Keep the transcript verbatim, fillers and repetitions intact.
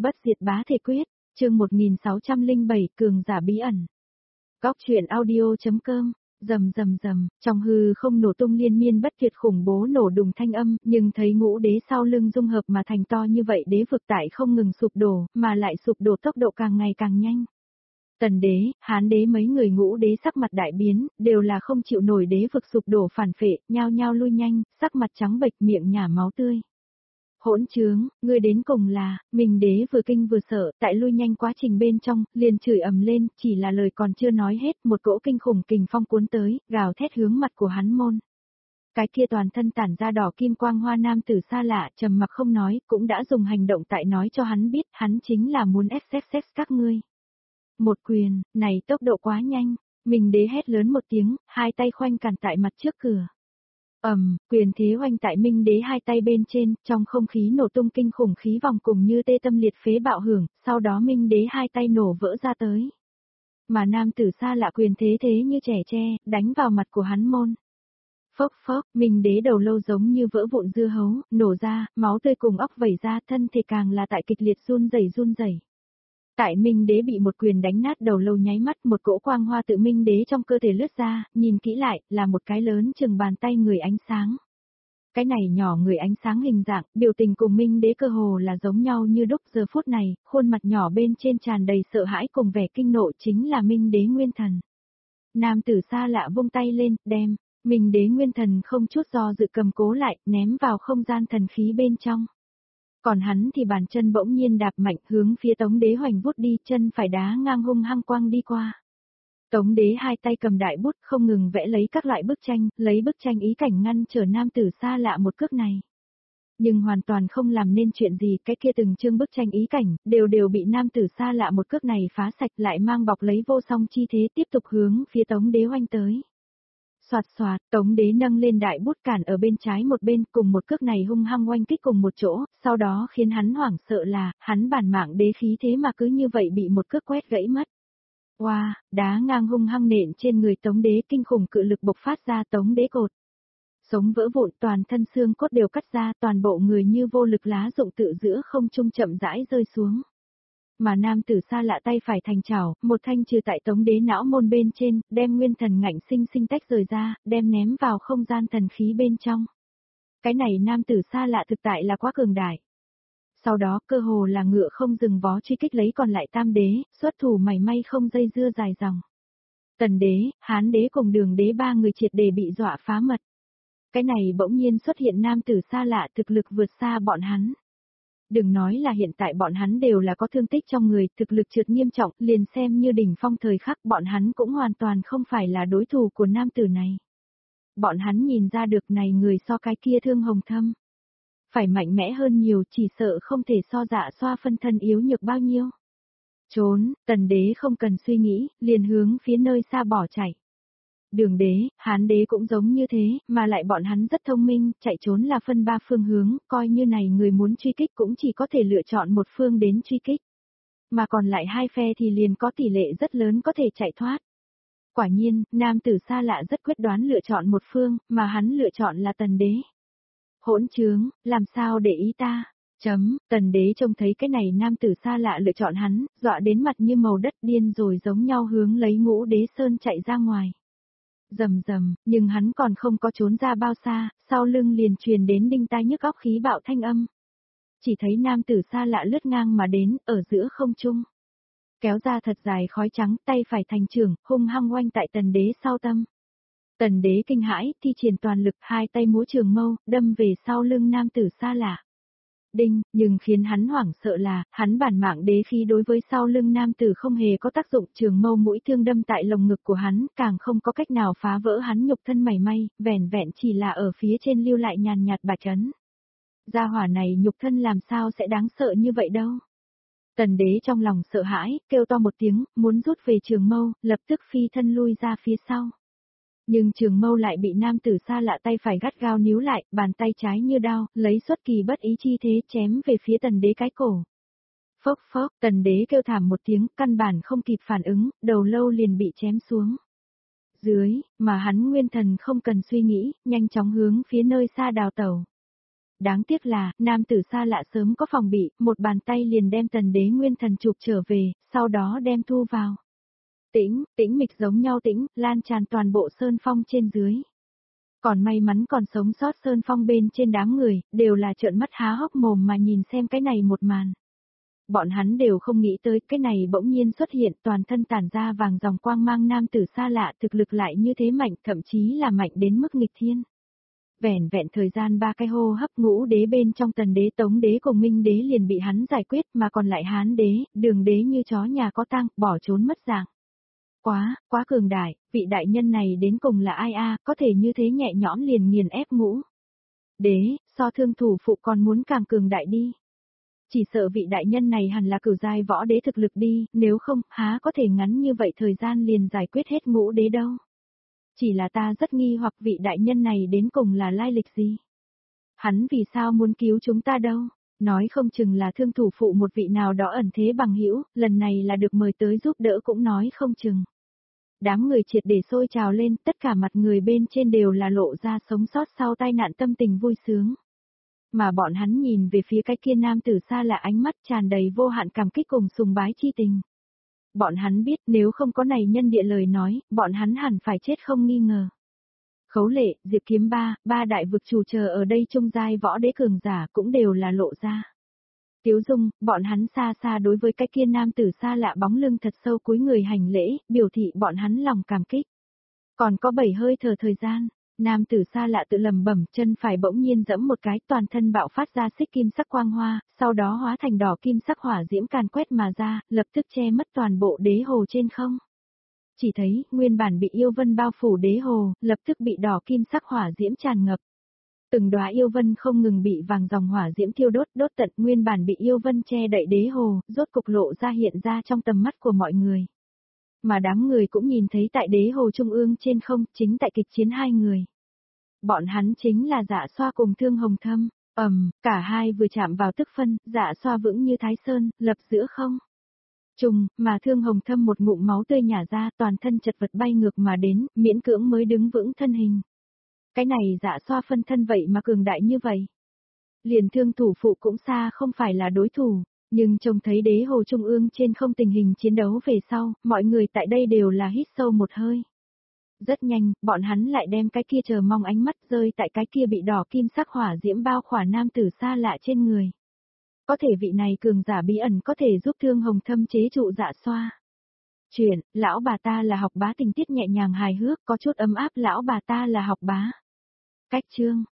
Bất diệt bá thể quyết, chương một nghìn sáu trăm lẻ bảy cường giả bí ẩn. Góc truyện audio.com, rầm rầm rầm, trong hư không nổ tung liên miên bất tuyệt khủng bố nổ đùng thanh âm, nhưng thấy ngũ đế sau lưng dung hợp mà thành to như vậy đế vực tại không ngừng sụp đổ, mà lại sụp đổ tốc độ càng ngày càng nhanh. Tần đế, Hán đế mấy người ngũ đế sắc mặt đại biến, đều là không chịu nổi đế vực sụp đổ phản phệ, nhao nhao lui nhanh, sắc mặt trắng bệch miệng nhả máu tươi. Hỗn trướng, ngươi đến cùng là, mình đế vừa kinh vừa sợ, tại lui nhanh quá trình bên trong, liền chửi ầm lên, chỉ là lời còn chưa nói hết, một cỗ kinh khủng kình phong cuốn tới, gào thét hướng mặt của hắn môn. Cái kia toàn thân tản ra đỏ kim quang hoa nam tử xa lạ, trầm mặc không nói, cũng đã dùng hành động tại nói cho hắn biết, hắn chính là muốn ép xếp xếp các ngươi. Một quyền, này tốc độ quá nhanh, mình đế hét lớn một tiếng, hai tay khoanh cản tại mặt trước cửa. Ầm, um, quyền thế oanh tại Minh đế hai tay bên trên, trong không khí nổ tung kinh khủng khí vòng cùng như tê tâm liệt phế bạo hưởng, sau đó Minh đế hai tay nổ vỡ ra tới. Mà nam tử xa lạ quyền thế thế như trẻ tre, đánh vào mặt của hắn môn. Phốc phốc, Minh đế đầu lâu giống như vỡ vụn dưa hấu, nổ ra, máu tươi cùng óc vẩy ra, thân thể càng là tại kịch liệt run rẩy run rẩy. Tại Minh đế bị một quyền đánh nát đầu lâu nháy mắt, một cỗ quang hoa tự Minh đế trong cơ thể lướt ra, nhìn kỹ lại, là một cái lớn chừng bàn tay người ánh sáng. Cái này nhỏ người ánh sáng hình dạng, biểu tình cùng Minh đế cơ hồ là giống nhau như đúc. Giờ phút này, khuôn mặt nhỏ bên trên tràn đầy sợ hãi cùng vẻ kinh nộ chính là Minh đế nguyên thần. Nam tử xa lạ vung tay lên, đem, Minh đế nguyên thần không chút do dự cầm cố lại, ném vào không gian thần khí bên trong. Còn hắn thì bàn chân bỗng nhiên đạp mạnh hướng phía Tống đế hoành vút đi, chân phải đá ngang hung hăng quăng đi qua. Tống đế hai tay cầm đại bút không ngừng vẽ lấy các loại bức tranh, lấy bức tranh ý cảnh ngăn trở nam tử xa lạ một cước này. Nhưng hoàn toàn không làm nên chuyện gì, cái kia từng chương bức tranh ý cảnh, đều đều bị nam tử xa lạ một cước này phá sạch, lại mang bọc lấy vô song chi thế tiếp tục hướng phía Tống đế hoành tới. Soạt soạt, Tống đế nâng lên đại bút cản ở bên trái một bên, cùng một cước này hung hăng oanh kích cùng một chỗ, sau đó khiến hắn hoảng sợ là, hắn bản mạng đế khí thế mà cứ như vậy bị một cước quét gãy mất. Wow, đá ngang hung hăng nện trên người Tống đế, kinh khủng cự lực bộc phát ra, Tống đế cột sống vỡ vụn, toàn thân xương cốt đều cắt ra, toàn bộ người như vô lực lá rụng tự giữa không trung chậm rãi rơi xuống. Mà nam tử xa lạ tay phải thành chảo, một thanh trừ tại Tống đế não môn bên trên, đem nguyên thần ngạnh sinh sinh tách rời ra, đem ném vào không gian thần khí bên trong. Cái này nam tử xa lạ thực tại là quá cường đại. Sau đó cơ hồ là ngựa không dừng vó truy kích lấy còn lại tam đế, xuất thủ mảy may không dây dưa dài dòng. Tần đế, Hán đế cùng Đường đế ba người triệt để bị dọa phá mật. Cái này bỗng nhiên xuất hiện nam tử xa lạ thực lực vượt xa bọn hắn. Đừng nói là hiện tại bọn hắn đều là có thương tích trong người, thực lực trượt nghiêm trọng, liền xem như đỉnh phong thời khắc bọn hắn cũng hoàn toàn không phải là đối thủ của nam tử này. Bọn hắn nhìn ra được này người so cái kia Thương Hồng Thâm. Phải mạnh mẽ hơn nhiều, chỉ sợ không thể so dạ xoa phân thân yếu nhược bao nhiêu. Trốn, Tần đế không cần suy nghĩ, liền hướng phía nơi xa bỏ chạy. Đường đế, Hán đế cũng giống như thế, mà lại bọn hắn rất thông minh, chạy trốn là phân ba phương hướng, coi như này người muốn truy kích cũng chỉ có thể lựa chọn một phương đến truy kích. Mà còn lại hai phe thì liền có tỷ lệ rất lớn có thể chạy thoát. Quả nhiên, nam tử xa lạ rất quyết đoán lựa chọn một phương, mà hắn lựa chọn là Tần đế. Hỗn trướng, làm sao để ý ta? Chấm, Tần đế trông thấy cái này nam tử xa lạ lựa chọn hắn, dọa đến mặt như màu đất điên rồi giống nhau hướng lấy Ngũ đế sơn chạy ra ngoài. Rầm rầm, nhưng hắn còn không có trốn ra bao xa, sau lưng liền truyền đến đinh tai nhức óc khí bạo thanh âm. Chỉ thấy nam tử xa lạ lướt ngang mà đến, ở giữa không trung. Kéo ra thật dài khói trắng, tay phải thành trưởng, hung hăng oanh tại Tần đế sau tâm. Tần đế kinh hãi, thi triển toàn lực, hai tay múa trường mâu, đâm về sau lưng nam tử xa lạ. Đinh, nhưng khiến hắn hoảng sợ là, hắn bản mạng đế khí đối với sau lưng nam tử không hề có tác dụng, trường mâu mũi thương đâm tại lồng ngực của hắn, càng không có cách nào phá vỡ hắn nhục thân mảy may, vẻn vẹn chỉ là ở phía trên lưu lại nhàn nhạt bạch ấn. Gia hỏa này nhục thân làm sao sẽ đáng sợ như vậy đâu. Tần đế trong lòng sợ hãi, kêu to một tiếng, muốn rút về trường mâu, lập tức phi thân lui ra phía sau. Nhưng trường mâu lại bị nam tử xa lạ tay phải gắt gao níu lại, bàn tay trái như đao, lấy xuất kỳ bất ý chi thế chém về phía tần đế cái cổ. Phốc phốc, tần đế kêu thảm một tiếng, căn bản không kịp phản ứng, đầu lâu liền bị chém xuống. Dưới, mà hắn nguyên thần không cần suy nghĩ, nhanh chóng hướng phía nơi xa đào tẩu. đáng tiếc là, nam tử xa lạ sớm có phòng bị, một bàn tay liền đem tần đế nguyên thần chụp trở về, sau đó đem thu vào. Tĩnh, tĩnh mịch giống nhau tĩnh, lan tràn toàn bộ sơn phong trên dưới. Còn may mắn còn sống sót sơn phong bên trên đám người, đều là trợn mắt há hốc mồm mà nhìn xem cái này một màn. Bọn hắn đều không nghĩ tới cái này bỗng nhiên xuất hiện toàn thân tản ra vàng dòng quang mang nam tử xa lạ thực lực lại như thế mạnh, thậm chí là mạnh đến mức nghịch thiên. Vẻn vẹn thời gian ba cái hô hấp, ngũ đế bên trong tần đế tống đế cùng minh đế liền bị hắn giải quyết, mà còn lại hán đế, đường đế như chó nhà có tang, bỏ trốn mất dạng. Quá, quá cường đại, vị đại nhân này đến cùng là ai a, có thể như thế nhẹ nhõm liền nghiền ép ngũ đế, so thương thủ phụ còn muốn càng cường đại đi. Chỉ sợ vị đại nhân này hẳn là cửu giai võ đế thực lực đi, nếu không, há có thể ngắn như vậy thời gian liền giải quyết hết ngũ đế đâu. Chỉ là ta rất nghi hoặc vị đại nhân này đến cùng là lai lịch gì. Hắn vì sao muốn cứu chúng ta đâu, nói không chừng là thương thủ phụ một vị nào đó ẩn thế bằng hữu, lần này là được mời tới giúp đỡ cũng nói không chừng. Đám người triệt để sôi trào lên, tất cả mặt người bên trên đều là lộ ra sống sót sau tai nạn tâm tình vui sướng. Mà bọn hắn nhìn về phía cái kia nam tử xa lạ ánh mắt tràn đầy vô hạn cảm kích cùng sùng bái chi tình. Bọn hắn biết nếu không có này nhân địa lời nói, bọn hắn hẳn phải chết không nghi ngờ. Khấu Lệ, Diệp Kiếm Ba, ba đại vực chủ chờ ở đây trung giai võ đế cường giả cũng đều là lộ ra. Tiếu Dung, bọn hắn xa xa đối với cái kia nam tử xa lạ bóng lưng thật sâu cúi người hành lễ, biểu thị bọn hắn lòng cảm kích. Còn có bảy hơi thở thời gian, nam tử xa lạ tự lầm bẩm, chân phải bỗng nhiên giẫm một cái, toàn thân bạo phát ra xích kim sắc quang hoa, sau đó hóa thành đỏ kim sắc hỏa diễm càn quét mà ra, lập tức che mất toàn bộ đế hồ trên không. Chỉ thấy, nguyên bản bị yêu vân bao phủ đế hồ, lập tức bị đỏ kim sắc hỏa diễm tràn ngập. Từng đóa yêu vân không ngừng bị vàng dòng hỏa diễm thiêu đốt, đốt tận nguyên bản bị yêu vân che đậy đế hồ, rốt cục lộ ra hiện ra trong tầm mắt của mọi người. Mà đám người cũng nhìn thấy tại đế hồ trung ương trên không, chính tại kịch chiến hai người. Bọn hắn chính là Dạ Xoa cùng Thương Hồng Thâm, ầm, um, cả hai vừa chạm vào tức phân, Dạ Xoa vững như Thái Sơn, lập giữa không. Trùng, mà Thương Hồng Thâm một ngụm máu tươi nhả ra, toàn thân chật vật bay ngược mà đến, miễn cưỡng mới đứng vững thân hình. Cái này Dạ Xoa phân thân vậy mà cường đại như vậy. Liền thương thủ phụ cũng xa không phải là đối thủ, nhưng trông thấy đế hồ trung ương trên không tình hình chiến đấu về sau, mọi người tại đây đều là hít sâu một hơi. Rất nhanh, bọn hắn lại đem cái kia chờ mong ánh mắt rơi tại cái kia bị đỏ kim sắc hỏa diễm bao khỏa nam tử xa lạ trên người. Có thể vị này cường giả bí ẩn có thể giúp Thương Hồng Thâm chế trụ Dạ Xoa. Chuyện, lão bà ta là học bá, tình tiết nhẹ nhàng hài hước, có chút ấm áp, lão bà ta là học bá. Cách chương